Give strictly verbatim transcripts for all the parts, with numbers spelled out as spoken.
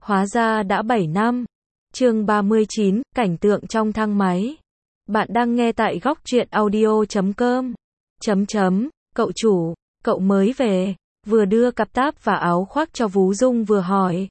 Hóa ra đã bảy năm. Chương ba mươi chín, cảnh tượng trong thang máy. Bạn đang nghe tại góc truyện audio chấm com. Chấm chấm, cậu chủ, cậu mới về, vừa đưa cặp táp và áo khoác cho Vú Dung vừa hỏi.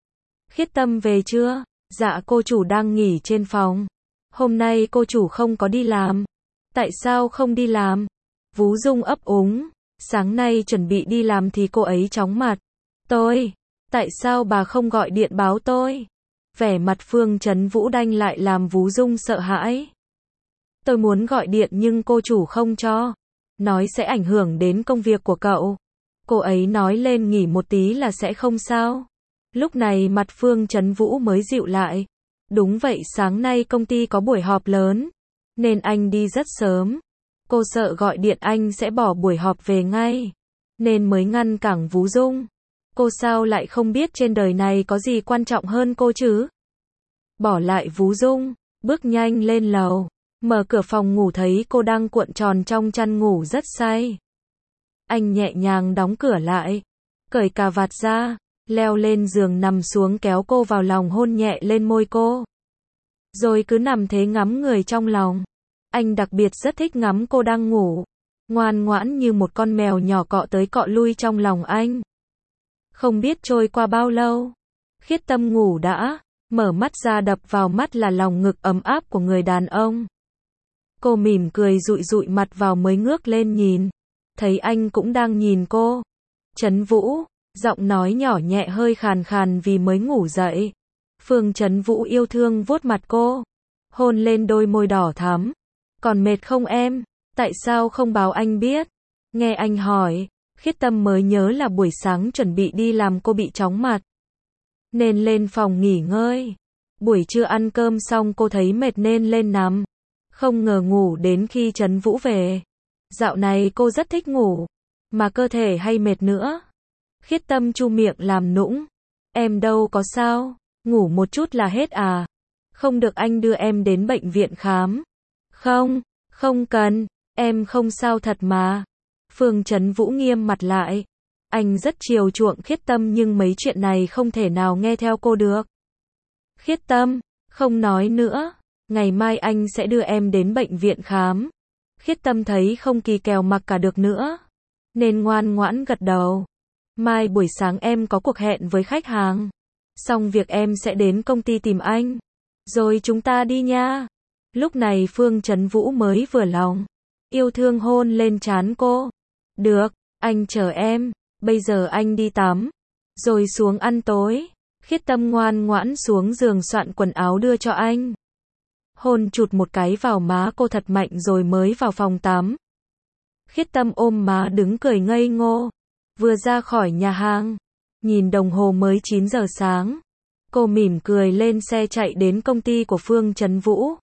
Khiết Tâm về chưa? Dạ cô chủ đang nghỉ trên phòng. Hôm nay cô chủ không có đi làm. Tại sao không đi làm? Vú Dung ấp úng. Sáng nay chuẩn bị đi làm thì cô ấy chóng mặt. Tôi, tại sao bà không gọi điện báo tôi? Vẻ mặt Phương Chấn Vũ đanh lại làm Vú Dung sợ hãi. Tôi muốn gọi điện nhưng cô chủ không cho. Nói sẽ ảnh hưởng đến công việc của cậu. Cô ấy nói lên nghỉ một tí là sẽ không sao. Lúc này mặt Phương Chấn Vũ mới dịu lại. Đúng vậy, sáng nay công ty có buổi họp lớn, nên anh đi rất sớm. Cô sợ gọi điện anh sẽ bỏ buổi họp về ngay, nên mới ngăn cản Vú Dung. Cô sao lại không biết trên đời này có gì quan trọng hơn cô chứ? Bỏ lại Vú Dung, bước nhanh lên lầu, mở cửa phòng ngủ thấy cô đang cuộn tròn trong chăn ngủ rất say. Anh nhẹ nhàng đóng cửa lại, cởi cà vạt ra, leo lên giường nằm xuống kéo cô vào lòng hôn nhẹ lên môi cô. Rồi cứ nằm thế ngắm người trong lòng. Anh đặc biệt rất thích ngắm cô đang ngủ, ngoan ngoãn như một con mèo nhỏ cọ tới cọ lui trong lòng anh. Không biết trôi qua bao lâu, Khiết Tâm ngủ đã, mở mắt ra đập vào mắt là lòng ngực ấm áp của người đàn ông. Cô mỉm cười dụi dụi mặt vào mới ngước lên nhìn, thấy anh cũng đang nhìn cô. Chấn Vũ, giọng nói nhỏ nhẹ hơi khàn khàn vì mới ngủ dậy. Phương Chấn Vũ yêu thương vuốt mặt cô, hôn lên đôi môi đỏ thắm. Còn mệt không em? Tại sao không báo anh biết? Nghe anh hỏi, Khiết Tâm mới nhớ là buổi sáng chuẩn bị đi làm cô bị chóng mặt, nên lên phòng nghỉ ngơi. Buổi trưa ăn cơm xong cô thấy mệt nên lên nằm. Không ngờ ngủ đến khi Chấn Vũ về. Dạo này cô rất thích ngủ, mà cơ thể hay mệt nữa. Khiết Tâm chu miệng làm nũng. Em đâu có sao, ngủ một chút là hết à? Không được anh đưa em đến bệnh viện khám. Không, không cần, em không sao thật mà. Phương Chấn Vũ nghiêm mặt lại. Anh rất chiều chuộng Khiết Tâm nhưng mấy chuyện này không thể nào nghe theo cô được. Khiết Tâm, không nói nữa, ngày mai anh sẽ đưa em đến bệnh viện khám. Khiết Tâm thấy không kỳ kèo mặc cả được nữa, nên ngoan ngoãn gật đầu. Mai buổi sáng em có cuộc hẹn với khách hàng, xong việc em sẽ đến công ty tìm anh, rồi chúng ta đi nha. Lúc này Phương Chấn Vũ mới vừa lòng, yêu thương hôn lên trán cô. Được, anh chờ em, bây giờ anh đi tắm, rồi xuống ăn tối. Khiết Tâm ngoan ngoãn xuống giường soạn quần áo đưa cho anh. Hôn chụt một cái vào má cô thật mạnh rồi mới vào phòng tắm. Khiết Tâm ôm má đứng cười ngây ngô. Vừa ra khỏi nhà hàng, nhìn đồng hồ mới chín giờ sáng. Cô mỉm cười lên xe chạy đến công ty của Phương Chấn Vũ.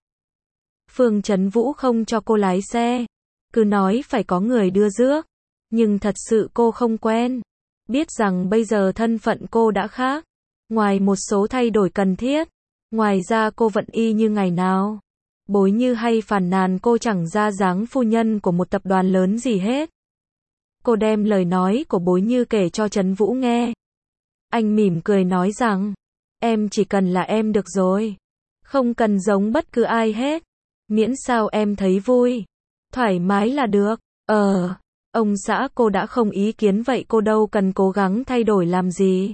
Phương Chấn Vũ không cho cô lái xe, cứ nói phải có người đưa rước. Nhưng thật sự cô không quen. Biết rằng bây giờ thân phận cô đã khác. Ngoài một số thay đổi cần thiết, ngoài ra cô vẫn y như ngày nào. Bối Như hay phàn nàn cô chẳng ra dáng phu nhân của một tập đoàn lớn gì hết. Cô đem lời nói của Bối Như kể cho Chấn Vũ nghe. Anh mỉm cười nói rằng, em chỉ cần là em được rồi. Không cần giống bất cứ ai hết. Miễn sao em thấy vui, thoải mái là được. Ờ, ông xã cô đã không ý kiến vậy cô đâu cần cố gắng thay đổi làm gì.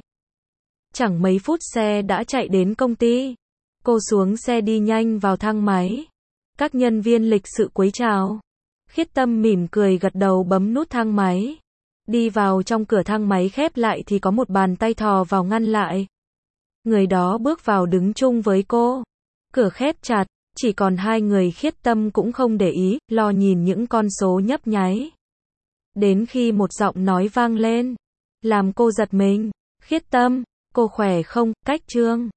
Chẳng mấy phút xe đã chạy đến công ty. Cô xuống xe đi nhanh vào thang máy. Các nhân viên lịch sự cúi chào. Khiết Tâm mỉm cười gật đầu bấm nút thang máy. Đi vào trong cửa thang máy khép lại thì có một bàn tay thò vào ngăn lại. Người đó bước vào đứng chung với cô. Cửa khép chặt, chỉ còn hai người. Khiết Tâm cũng không để ý, lo nhìn những con số nhấp nháy. Đến khi một giọng nói vang lên, làm cô giật mình. Khiết Tâm, cô khỏe không? Cách Trương.